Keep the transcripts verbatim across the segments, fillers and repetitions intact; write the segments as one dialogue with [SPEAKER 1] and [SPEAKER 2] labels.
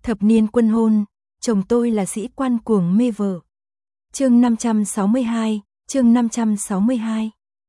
[SPEAKER 1] Thập niên quân hôn, chồng tôi là sĩ quan cuồng mê vợ. Chương năm trăm sáu mươi hai, chương năm trăm sáu mươi hai.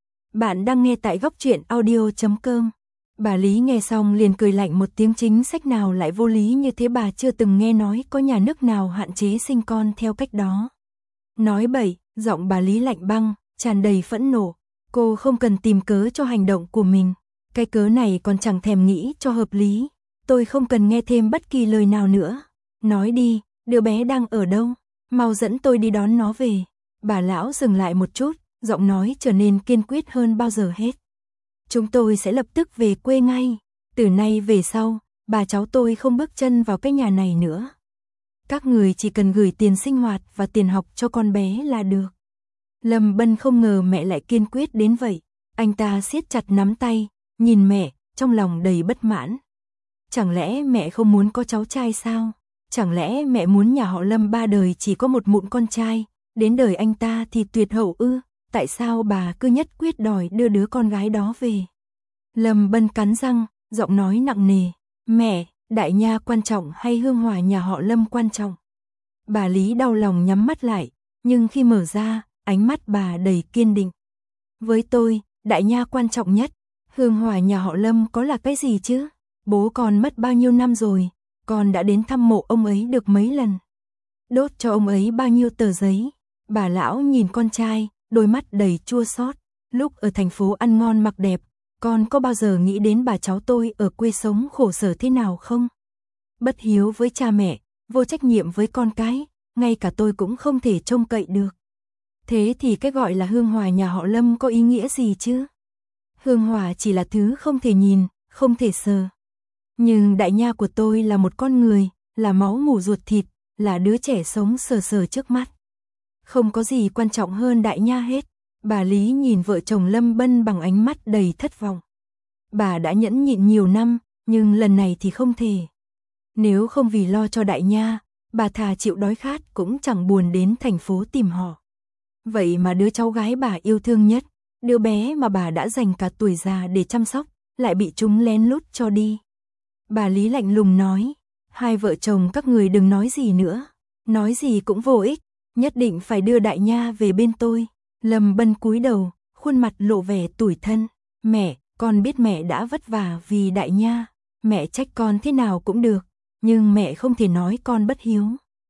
[SPEAKER 1] Bạn đang nghe tại góc truyện audio chấm com. Bà Lý nghe xong liền cười lạnh một tiếng, chính sách nào lại vô lý như thế, bà chưa từng nghe nói có nhà nước nào hạn chế sinh con theo cách đó. Nói bậy, giọng bà Lý lạnh băng, tràn đầy phẫn nộ. Cô không cần tìm cớ cho hành động của mình. Cái cớ này còn chẳng thèm nghĩ cho hợp lý. Tôi không cần nghe thêm bất kỳ lời nào nữa. Nói đi, đứa bé đang ở đâu? Mau dẫn tôi đi đón nó về. Bà lão dừng lại một chút, giọng nói trở nên kiên quyết hơn bao giờ hết. Chúng tôi sẽ lập tức về quê ngay. Từ nay về sau, bà cháu tôi không bước chân vào cái nhà này nữa. Các người chỉ cần gửi tiền sinh hoạt và tiền học cho con bé là được. Lâm Bân không ngờ mẹ lại kiên quyết đến vậy. Anh ta siết chặt nắm tay, nhìn mẹ, trong lòng đầy bất mãn. Chẳng lẽ mẹ không muốn có cháu trai sao? Chẳng lẽ mẹ muốn nhà họ Lâm ba đời chỉ có một mụn con trai, đến đời anh ta thì tuyệt hậu ư? Tại sao bà cứ nhất quyết đòi đưa đứa con gái đó về? Lâm Bân cắn răng, giọng nói nặng nề. Mẹ, Đại Nha quan trọng hay hương hòa nhà họ Lâm quan trọng? Bà Lý đau lòng nhắm mắt lại, nhưng khi mở ra, ánh mắt bà đầy kiên định. Với tôi, Đại Nha quan trọng nhất. Hương hòa nhà họ Lâm có là cái gì chứ? Bố con mất bao nhiêu năm rồi, con đã đến thăm mộ ông ấy được mấy lần. Đốt cho ông ấy bao nhiêu tờ giấy. Bà lão nhìn con trai, đôi mắt đầy chua xót. Lúc ở thành phố ăn ngon mặc đẹp, con có bao giờ nghĩ đến bà cháu tôi ở quê sống khổ sở thế nào không? Bất hiếu với cha mẹ, vô trách nhiệm với con cái, ngay cả tôi cũng không thể trông cậy được. Thế thì cái gọi là hương hòa nhà họ Lâm có ý nghĩa gì chứ? Hương hòa chỉ là thứ không thể nhìn, không thể sờ. Nhưng Đại Nha của tôi là một con người, là máu mủ ruột thịt, là đứa trẻ sống sờ sờ trước mắt. Không có gì quan trọng hơn Đại Nha hết. Bà Lý nhìn vợ chồng Lâm Bân bằng ánh mắt đầy thất vọng. Bà đã nhẫn nhịn nhiều năm, nhưng lần này thì không thể. Nếu không vì lo cho Đại Nha, bà thà chịu đói khát cũng chẳng buồn đến thành phố tìm họ. Vậy mà đứa cháu gái bà yêu thương nhất, đứa bé mà bà đã dành cả tuổi già để chăm sóc, lại bị chúng lén lút cho đi. Bà Lý lạnh lùng nói, hai vợ chồng các người đừng nói gì nữa, nói gì cũng vô ích, nhất định phải đưa Đại Nha về bên tôi. Lâm Bân cúi đầu, khuôn mặt lộ vẻ tủi thân. Mẹ, con biết mẹ đã vất vả vì Đại Nha, mẹ trách con thế nào cũng được, nhưng mẹ không thể nói con bất hiếu.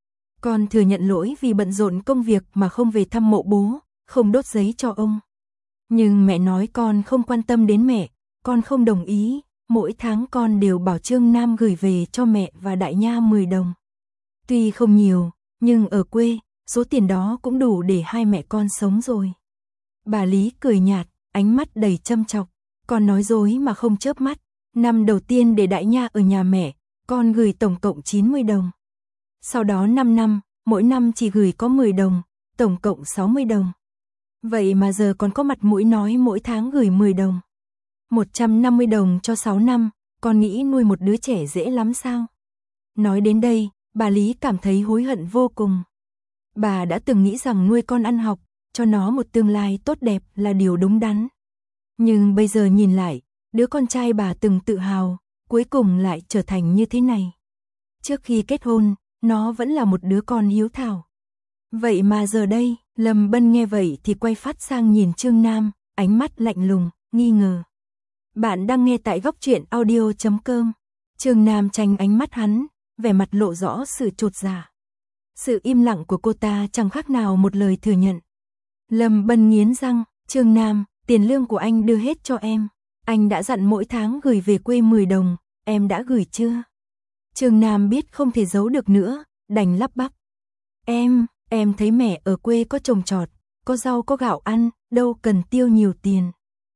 [SPEAKER 1] Con thừa nhận lỗi vì bận rộn công việc mà không về thăm mộ bố, không đốt giấy cho ông. Nhưng mẹ nói con không quan tâm đến mẹ, con không đồng ý. Mỗi tháng con đều bảo Trương Nam gửi về cho mẹ và Đại Nha mười đồng. Tuy không nhiều, nhưng ở quê, số tiền đó cũng đủ để hai mẹ con sống rồi. Bà Lý cười nhạt, ánh mắt đầy châm chọc. Con nói dối mà không chớp mắt. Năm đầu tiên để Đại Nha ở nhà mẹ, con gửi tổng cộng chín mươi đồng. Sau đó năm năm, mỗi năm chỉ gửi có mười đồng, tổng cộng sáu mươi đồng. Vậy mà giờ còn có mặt mũi nói mỗi tháng gửi mười đồng. một trăm năm mươi đồng cho sáu năm, con nghĩ nuôi một đứa trẻ dễ lắm sao? Nói đến đây, bà Lý cảm thấy hối hận vô cùng. Bà đã từng nghĩ rằng nuôi con ăn học, cho nó một tương lai tốt đẹp là điều đúng đắn. Nhưng bây giờ nhìn lại, đứa con trai bà từng tự hào, cuối cùng lại trở thành như thế này. Trước khi kết hôn, nó vẫn là một đứa con hiếu thảo. Vậy mà giờ đây, Lâm Bân nghe vậy thì quay phát sang nhìn Trương Nam, ánh mắt lạnh lùng, nghi ngờ. Bạn đang nghe tại góc truyện audio chấm com. Trương Nam tránh ánh mắt hắn, vẻ mặt lộ rõ sự chột dạ. Sự im lặng của cô ta chẳng khác nào một lời thừa nhận. Lâm Bân nghiến răng, Trương Nam, tiền lương của anh đưa hết cho em. Anh đã dặn mỗi tháng gửi về quê mười đồng, em đã gửi chưa? Trương Nam biết không thể giấu được nữa, đành lắp bắp. Em, em thấy mẹ ở quê có trồng trọt, có rau có gạo ăn, đâu cần tiêu nhiều tiền.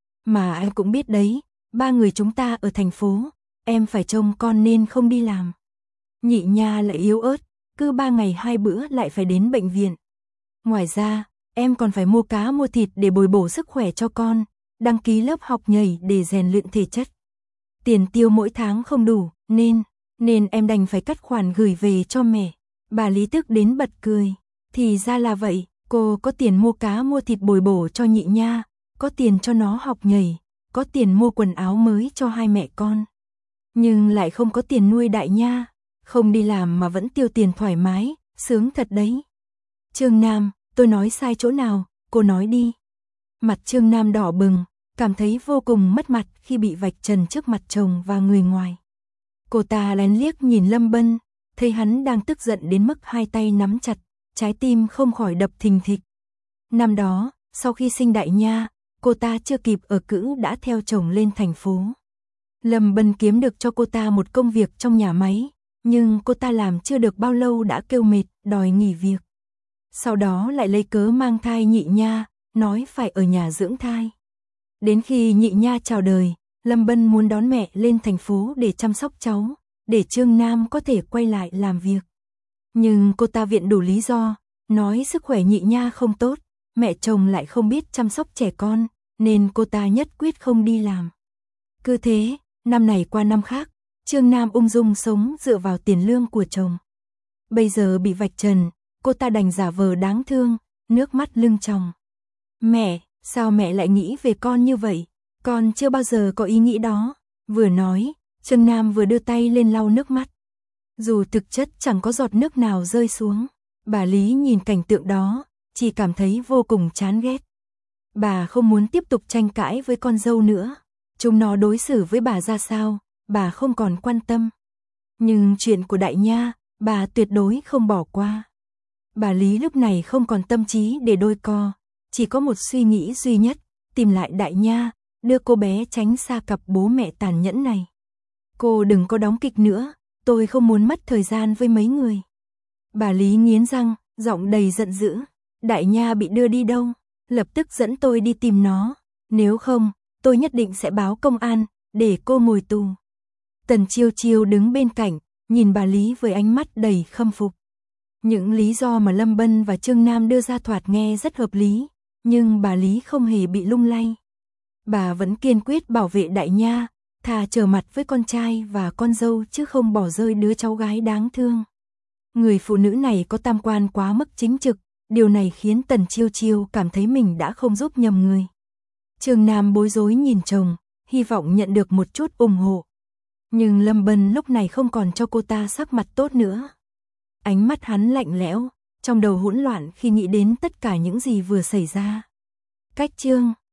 [SPEAKER 1] Mà anh cũng biết đấy, ba người chúng ta ở thành phố, em phải trông con nên không đi làm. Nhị Nha lại yếu ớt, cứ ba ngày hai bữa lại phải đến bệnh viện. Ngoài ra, em còn phải mua cá mua thịt để bồi bổ sức khỏe cho con, đăng ký lớp học nhảy để rèn luyện thể chất. Tiền tiêu mỗi tháng không đủ, nên, nên em đành phải cắt khoản gửi về cho mẹ. Bà Lý tức đến bật cười. Thì ra là vậy, cô có tiền mua cá mua thịt bồi bổ cho Nhị Nha, có tiền cho nó học nhảy, có tiền mua quần áo mới cho hai mẹ con. Nhưng lại không có tiền nuôi Đại Nha. không đi làm mà vẫn tiêu tiền thoải mái, sướng thật đấy. Trương Nam, tôi nói sai chỗ nào, cô nói đi. Mặt Trương Nam đỏ bừng, cảm thấy vô cùng mất mặt khi bị vạch trần trước mặt chồng và người ngoài. Cô ta lén liếc nhìn Lâm Bân, thấy hắn đang tức giận đến mức hai tay nắm chặt, trái tim không khỏi đập thình thịch. Năm đó, sau khi sinh Đại Nha, cô ta chưa kịp ở cữ đã theo chồng lên thành phố. Lâm Bân kiếm được cho cô ta một công việc trong nhà máy, nhưng cô ta làm chưa được bao lâu đã kêu mệt, đòi nghỉ việc. Sau đó lại lấy cớ mang thai Nhị Nha, nói phải ở nhà dưỡng thai. Đến khi Nhị Nha chào đời, Lâm Bân muốn đón mẹ lên thành phố để chăm sóc cháu, để Trương Nam có thể quay lại làm việc. Nhưng cô ta viện đủ lý do, nói sức khỏe Nhị Nha không tốt, mẹ chồng lại không biết chăm sóc trẻ con, nên cô ta nhất quyết không đi làm. Cứ thế, năm này qua năm khác, Trương Nam ung dung sống dựa vào tiền lương của chồng. Bây giờ bị vạch trần, cô ta đành giả vờ đáng thương, nước mắt lưng tròng. Mẹ, sao mẹ lại nghĩ về con như vậy? Con chưa bao giờ có ý nghĩ đó. Vừa nói, Trương Nam vừa đưa tay lên lau nước mắt. Dù thực chất chẳng có giọt nước nào rơi xuống, bà Lý nhìn cảnh tượng đó, chỉ cảm thấy vô cùng chán ghét. Bà không muốn tiếp tục tranh cãi với con dâu nữa. Chúng nó đối xử với bà ra sao, bà không còn quan tâm. Nhưng chuyện của Đại Nha, bà tuyệt đối không bỏ qua. Bà Lý lúc này không còn tâm trí để đôi co, chỉ có một suy nghĩ duy nhất, tìm lại Đại Nha, đưa cô bé tránh xa cặp bố mẹ tàn nhẫn này. Cô đừng có đóng kịch nữa, tôi không muốn mất thời gian với mấy người. Bà Lý nghiến răng, giọng đầy giận dữ. Đại Nha bị đưa đi đâu? Lập tức dẫn tôi đi tìm nó. Nếu không, tôi nhất định sẽ báo công an, để cô ngồi tù. Tần Chiêu Chiêu đứng bên cạnh, nhìn bà Lý với ánh mắt đầy khâm phục. Những lý do mà Lâm Bân và Trương Nam đưa ra thoạt nghe rất hợp lý, nhưng bà Lý không hề bị lung lay. Bà vẫn kiên quyết bảo vệ Đại Nha, thà trở mặt với con trai và con dâu chứ không bỏ rơi đứa cháu gái đáng thương. Người phụ nữ này có tam quan quá mức chính trực, điều này khiến Tần Chiêu Chiêu cảm thấy mình đã không giúp nhầm người. Trương Nam bối rối nhìn chồng, hy vọng nhận được một chút ủng hộ. Nhưng Lâm Bân lúc này không còn cho cô ta sắc mặt tốt nữa. Ánh mắt hắn lạnh lẽo, trong đầu hỗn loạn khi nghĩ đến tất cả những gì vừa xảy ra. Cách chương